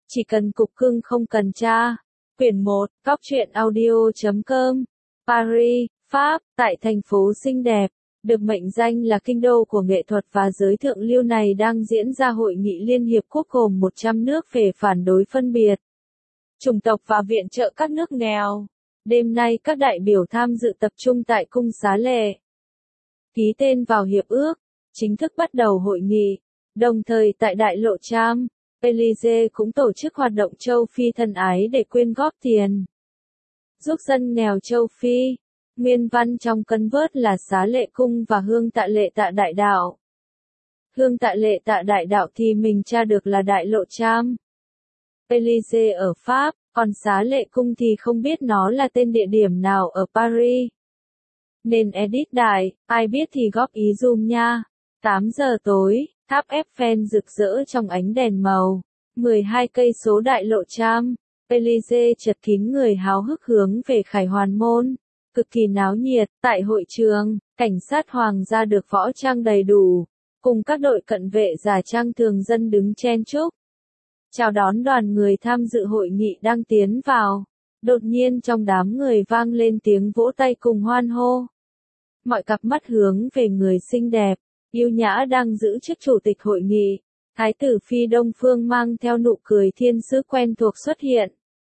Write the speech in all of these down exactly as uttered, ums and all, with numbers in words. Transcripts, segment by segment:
Chỉ cần cục cưng không cần cha. Quyển một, Cóc truyện audio chấm com. Paris, Pháp, tại thành phố xinh đẹp, được mệnh danh là kinh đô của nghệ thuật và giới thượng lưu này đang diễn ra hội nghị Liên Hiệp Quốc gồm một trăm nước về phản đối phân biệt chủng tộc và viện trợ các nước nghèo. Đêm nay các đại biểu tham dự tập trung tại Cung Xá Lệ, ký tên vào hiệp ước, chính thức bắt đầu hội nghị. Đồng thời tại đại lộ Champs Élysées cũng tổ chức hoạt động châu Phi thân ái để quyên góp tiền giúp dân nghèo châu Phi. Nguyên văn trong cân vớt là Xá Lệ Cung và Hương Tạ Lệ Tạ Đại Đạo. Hương Tạ Lệ Tạ Đại Đạo thì mình tra được là đại lộ Champs Élysées ở Pháp, còn Xá Lệ Cung thì không biết nó là tên địa điểm nào ở Paris. Nên edit đại, ai biết thì góp ý dùm nha. tám giờ tối, tháp Eiffel rực rỡ trong ánh đèn màu. mười hai cây số đại lộ Champs Élysées chật kín người háo hức hướng về Khải Hoàn Môn. Cực kỳ náo nhiệt, tại hội trường, cảnh sát hoàng gia được võ trang đầy đủ, cùng các đội cận vệ giả trang thường dân đứng chen chúc chào đón đoàn người tham dự hội nghị đang tiến vào. Đột nhiên trong đám người vang lên tiếng vỗ tay cùng hoan hô. Mọi cặp mắt hướng về người xinh đẹp, yêu nhã đang giữ chức chủ tịch hội nghị. Thái tử Phi Đông Phương mang theo nụ cười thiên sứ quen thuộc xuất hiện.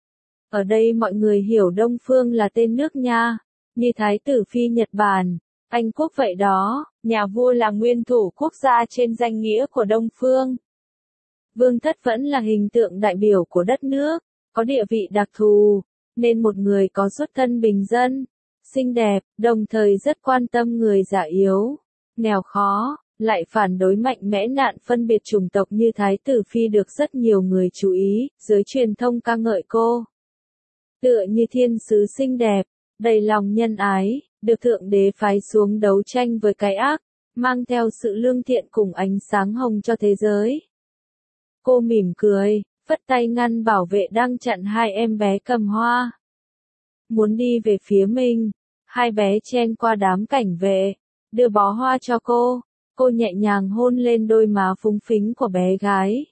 Ở đây mọi người hiểu Đông Phương là tên nước nha, như Thái tử Phi Nhật Bản, Anh Quốc vậy đó, nhà vua là nguyên thủ quốc gia trên danh nghĩa của Đông Phương. Vương thất vẫn là hình tượng đại biểu của đất nước, có địa vị đặc thù, nên một người có xuất thân bình dân, xinh đẹp, đồng thời rất quan tâm người già yếu, nghèo khó, lại phản đối mạnh mẽ nạn phân biệt chủng tộc như Thái tử Phi được rất nhiều người chú ý, giới truyền thông ca ngợi cô. Tựa như thiên sứ xinh đẹp, đầy lòng nhân ái, được Thượng Đế phái xuống đấu tranh với cái ác, mang theo sự lương thiện cùng ánh sáng hồng cho thế giới. Cô mỉm cười, phất tay ngăn bảo vệ đang chặn hai em bé cầm hoa. Muốn đi về phía mình, hai bé chen qua đám cảnh vệ, đưa bó hoa cho cô. Cô nhẹ nhàng hôn lên đôi má phúng phính của bé gái.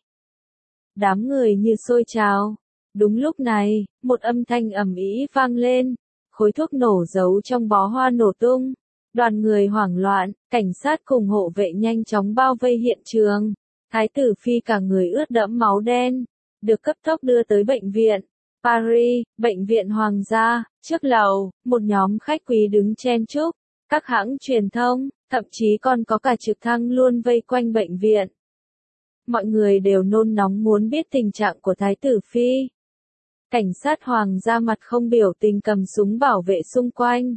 Đám người như sôi trào. Đúng lúc này, một âm thanh ầm ĩ vang lên, khối thuốc nổ giấu trong bó hoa nổ tung. Đoàn người hoảng loạn, cảnh sát cùng hộ vệ nhanh chóng bao vây hiện trường. Thái tử Phi cả người ướt đẫm máu đen, được cấp tốc đưa tới bệnh viện. Paris, bệnh viện hoàng gia, trước lầu, một nhóm khách quý đứng chen chúc, các hãng truyền thông, thậm chí còn có cả trực thăng luôn vây quanh bệnh viện. Mọi người đều nôn nóng muốn biết tình trạng của Thái tử Phi. Cảnh sát hoàng gia mặt không biểu tình cầm súng bảo vệ xung quanh.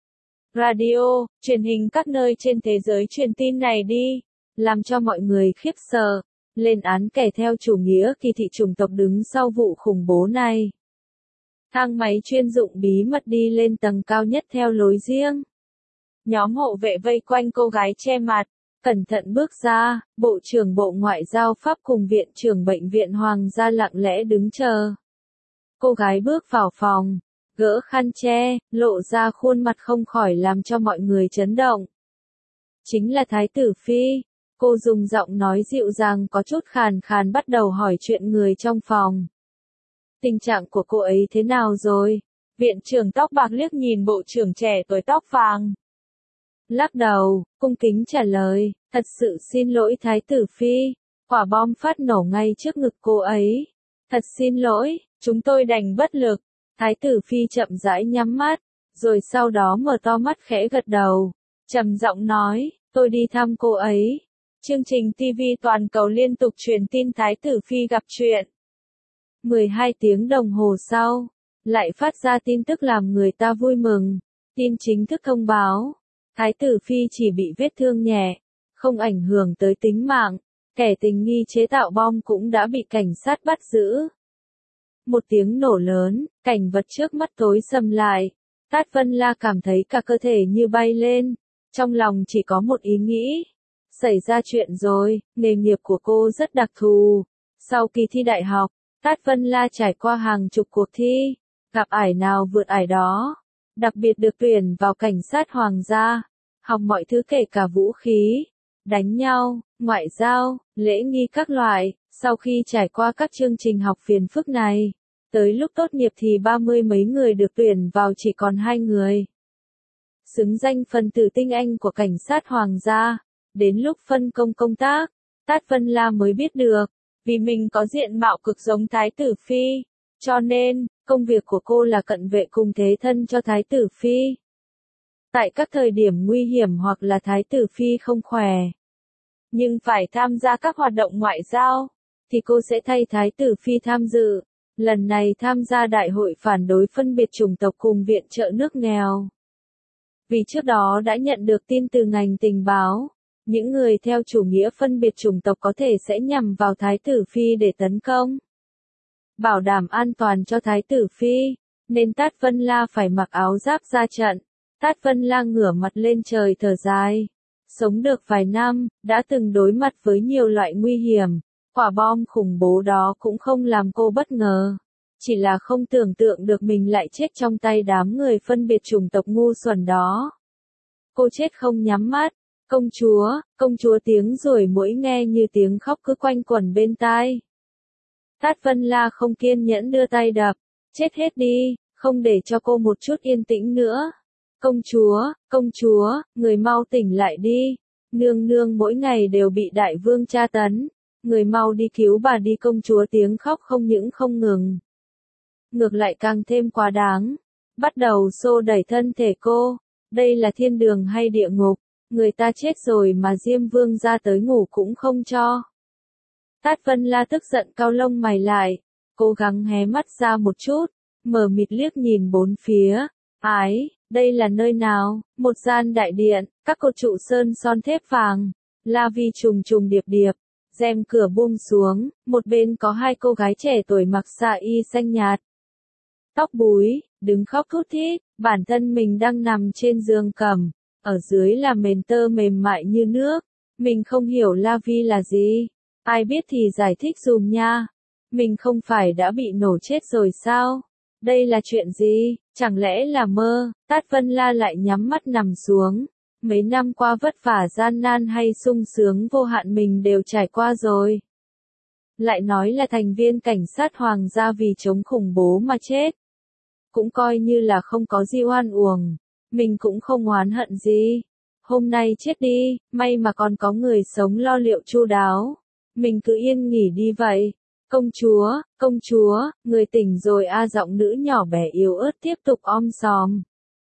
Radio, truyền hình các nơi trên thế giới truyền tin này đi, làm cho mọi người khiếp sợ, lên án kẻ theo chủ nghĩa kỳ thị chủng tộc đứng sau vụ khủng bố này. Thang máy chuyên dụng bí mật đi lên tầng cao nhất theo lối riêng. Nhóm hộ vệ vây quanh cô gái che mặt, cẩn thận bước ra, Bộ trưởng Bộ Ngoại giao Pháp cùng Viện trưởng Bệnh viện Hoàng gia lặng lẽ đứng chờ. Cô gái bước vào phòng, gỡ khăn che, lộ ra khuôn mặt không khỏi làm cho mọi người chấn động. Chính là Thái tử Phi. Cô dùng giọng nói dịu dàng có chút khàn khàn bắt đầu hỏi chuyện người trong phòng. Tình trạng của cô ấy thế nào rồi? Viện trưởng tóc bạc liếc nhìn bộ trưởng trẻ tuổi tóc vàng. Lắc đầu, cung kính trả lời, thật sự xin lỗi Thái tử Phi, quả bom phát nổ ngay trước ngực cô ấy. Thật xin lỗi, chúng tôi đành bất lực. Thái tử Phi chậm rãi nhắm mắt, rồi sau đó mở to mắt khẽ gật đầu, trầm giọng nói, tôi đi thăm cô ấy. Chương trình ti vi toàn cầu liên tục truyền tin Thái tử Phi gặp chuyện. mười hai tiếng đồng hồ sau, lại phát ra tin tức làm người ta vui mừng. Tin chính thức thông báo, Thái tử Phi chỉ bị vết thương nhẹ, không ảnh hưởng tới tính mạng. Kẻ tình nghi chế tạo bom cũng đã bị cảnh sát bắt giữ. Một tiếng nổ lớn, cảnh vật trước mắt tối sầm lại. Tát Vân La cảm thấy cả cơ thể như bay lên, trong lòng chỉ có một ý nghĩ. Xảy ra chuyện rồi, nghề nghiệp của cô rất đặc thù. Sau kỳ thi đại học, Tát Vân La trải qua hàng chục cuộc thi, gặp ải nào vượt ải đó. Đặc biệt được tuyển vào cảnh sát hoàng gia, học mọi thứ kể cả vũ khí. đánh nhau, ngoại giao, lễ nghi các loại. Sau khi trải qua các chương trình học phiền phức này, tới lúc tốt nghiệp thì ba mươi mấy người được tuyển vào chỉ còn hai người. Xứng danh phần tử tinh anh của cảnh sát hoàng gia. Đến lúc phân công công tác, Tát Vân La mới biết được, vì mình có diện mạo cực giống Thái tử Phi, cho nên, công việc của cô là cận vệ cùng thế thân cho Thái tử Phi. Tại các thời điểm nguy hiểm hoặc là Thái tử Phi không khỏe, nhưng phải tham gia các hoạt động ngoại giao, thì cô sẽ thay Thái tử Phi tham dự. Lần này tham gia đại hội phản đối phân biệt chủng tộc cùng viện trợ nước nghèo. Vì trước đó đã nhận được tin từ ngành tình báo, những người theo chủ nghĩa phân biệt chủng tộc có thể sẽ nhằm vào Thái tử Phi để tấn công. Bảo đảm an toàn cho Thái tử Phi, nên Tát Vân La phải mặc áo giáp ra trận. Tát Vân La ngửa mặt lên trời thở dài. Sống được vài năm, đã từng đối mặt với nhiều loại nguy hiểm. Quả bom khủng bố đó cũng không làm cô bất ngờ. Chỉ là không tưởng tượng được mình lại chết trong tay đám người phân biệt chủng tộc ngu xuẩn đó. Cô chết không nhắm mắt. Công chúa, công chúa tiếng ruồi muỗi nghe như tiếng khóc cứ quanh quẩn bên tai. Tát Vân La không kiên nhẫn đưa tay đập. Chết hết đi, không để cho cô một chút yên tĩnh nữa. Công chúa, công chúa, người mau tỉnh lại đi. Nương nương mỗi ngày đều bị đại vương tra tấn. Người mau đi cứu bà đi, công chúa tiếng khóc không những không ngừng. Ngược lại càng thêm quá đáng. Bắt đầu xô đẩy thân thể cô. Đây là thiên đường hay địa ngục? Người ta chết rồi mà Diêm Vương ra tới ngủ cũng không cho. Tát Vân La tức giận cau lông mày lại. Cố gắng hé mắt ra một chút. Mờ mịt liếc nhìn bốn phía. Ái, đây là nơi nào? Một gian đại điện. Các cột trụ sơn son thép vàng. La vi trùng trùng điệp điệp. Rèm cửa buông xuống, một bên có hai cô gái trẻ tuổi mặc sa y xanh nhạt. Tóc búi, đứng khóc thút thít, bản thân mình đang nằm trên giường cầm, ở dưới là mền tơ mềm mại như nước. Mình không hiểu La Vi là gì, ai biết thì giải thích dùm nha. Mình không phải đã bị nổ chết rồi sao? Đây là chuyện gì? Chẳng lẽ là mơ? Tát Vân La lại nhắm mắt nằm xuống. Mấy năm qua vất vả gian nan hay sung sướng vô hạn mình đều trải qua rồi. Lại nói là thành viên cảnh sát hoàng gia vì chống khủng bố mà chết. Cũng coi như là không có gì oan uổng. Mình cũng không oán hận gì. Hôm nay chết đi, may mà còn có người sống lo liệu chu đáo. Mình cứ yên nghỉ đi vậy. Công chúa, công chúa, người tỉnh rồi a. Giọng nữ nhỏ bé yếu ớt tiếp tục om sòm.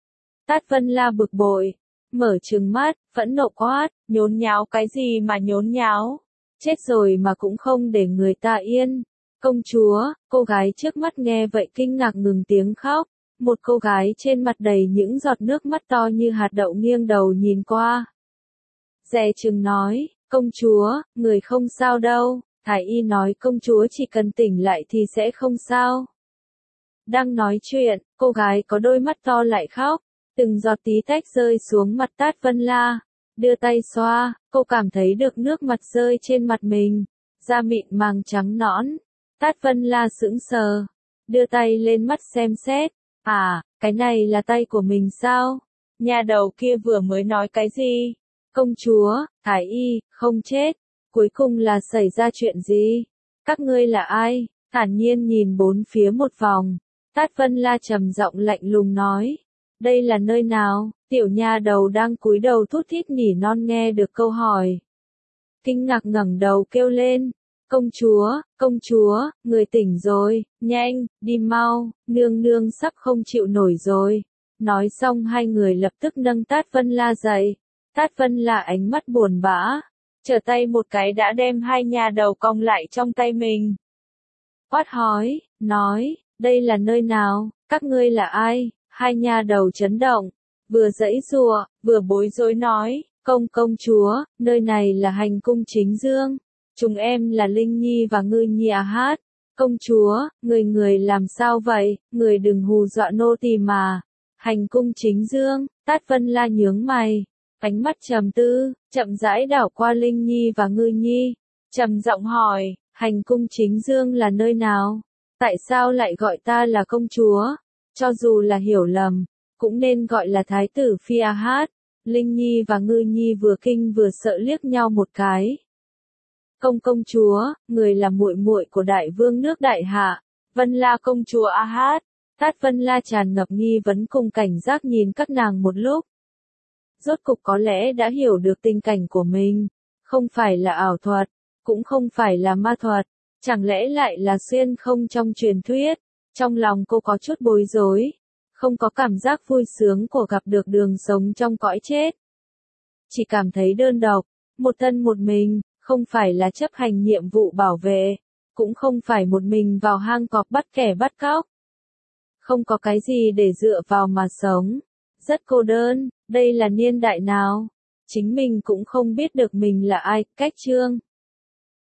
Tát Vân La bực bội. Mở trừng mắt, phẫn nộ quát, nhốn nháo cái gì mà nhốn nháo? Chết rồi mà cũng không để người ta yên. Công chúa, cô gái trước mắt nghe vậy kinh ngạc ngừng tiếng khóc. Một cô gái trên mặt đầy những giọt nước mắt to như hạt đậu nghiêng đầu nhìn qua. Dè chừng nói, công chúa, người không sao đâu. Thái y nói công chúa chỉ cần tỉnh lại thì sẽ không sao. Đang nói chuyện, cô gái có đôi mắt to lại khóc. Từng giọt tí tách rơi xuống mặt Tát Vân La. Đưa tay xoa, cô cảm thấy được nước mặt rơi trên mặt mình. Da mịn màng trắng nõn. Tát Vân La sững sờ. Đưa tay lên mắt xem xét. À, cái này là tay của mình sao? Nhà đầu kia vừa mới nói cái gì? Công chúa, Thái y, không chết. Cuối cùng là xảy ra chuyện gì? Các ngươi là ai? Thản nhiên nhìn bốn phía một vòng. Tát Vân La trầm giọng lạnh lùng nói. Đây là nơi nào? Tiểu nha đầu đang cúi đầu thút thít nỉ non nghe được câu hỏi. Kinh ngạc ngẩng đầu kêu lên. Công chúa, công chúa, người tỉnh rồi, nhanh, đi mau, nương nương sắp không chịu nổi rồi. Nói xong hai người lập tức nâng Tát Vân La dậy. Tát Vân La ánh mắt buồn bã. Trở tay một cái đã đem hai nha đầu cong lại trong tay mình. Quát hói, nói, đây là nơi nào, các ngươi là ai? Hai nha đầu chấn động, vừa giãy giụa, vừa bối rối nói, công công chúa, nơi này là hành cung chính dương. Chúng em là Linh Nhi và Ngư Nhi à hát. Công chúa, người người làm sao vậy, người đừng hù dọa nô tỳ mà. Hành cung chính dương, Tát Vân La nhướng mày, ánh mắt trầm tư, chậm rãi đảo qua Linh Nhi và Ngư Nhi, trầm giọng hỏi, hành cung chính dương là nơi nào? Tại sao lại gọi ta là công chúa? Cho dù là hiểu lầm, cũng nên gọi là thái tử Phi a hát. Linh Nhi và Ngư Nhi vừa kinh vừa sợ liếc nhau một cái. Công công chúa, người là muội muội của đại vương nước Đại Hạ, Vân La công chúa A Hát. Tát Vân La tràn ngập nghi vấn cùng cảnh giác nhìn các nàng một lúc. Rốt cục có lẽ đã hiểu được tình cảnh của mình, không phải là ảo thuật, cũng không phải là ma thuật, chẳng lẽ lại là xuyên không trong truyền thuyết. Trong lòng cô có chút bối rối, không có cảm giác vui sướng của gặp được đường sống trong cõi chết. Chỉ cảm thấy đơn độc, một thân một mình, không phải là chấp hành nhiệm vụ bảo vệ, cũng không phải một mình vào hang cọp bắt kẻ bắt cóc. Không có cái gì để dựa vào mà sống, rất cô đơn, đây là niên đại nào? Chính mình cũng không biết được mình là ai. Cách chương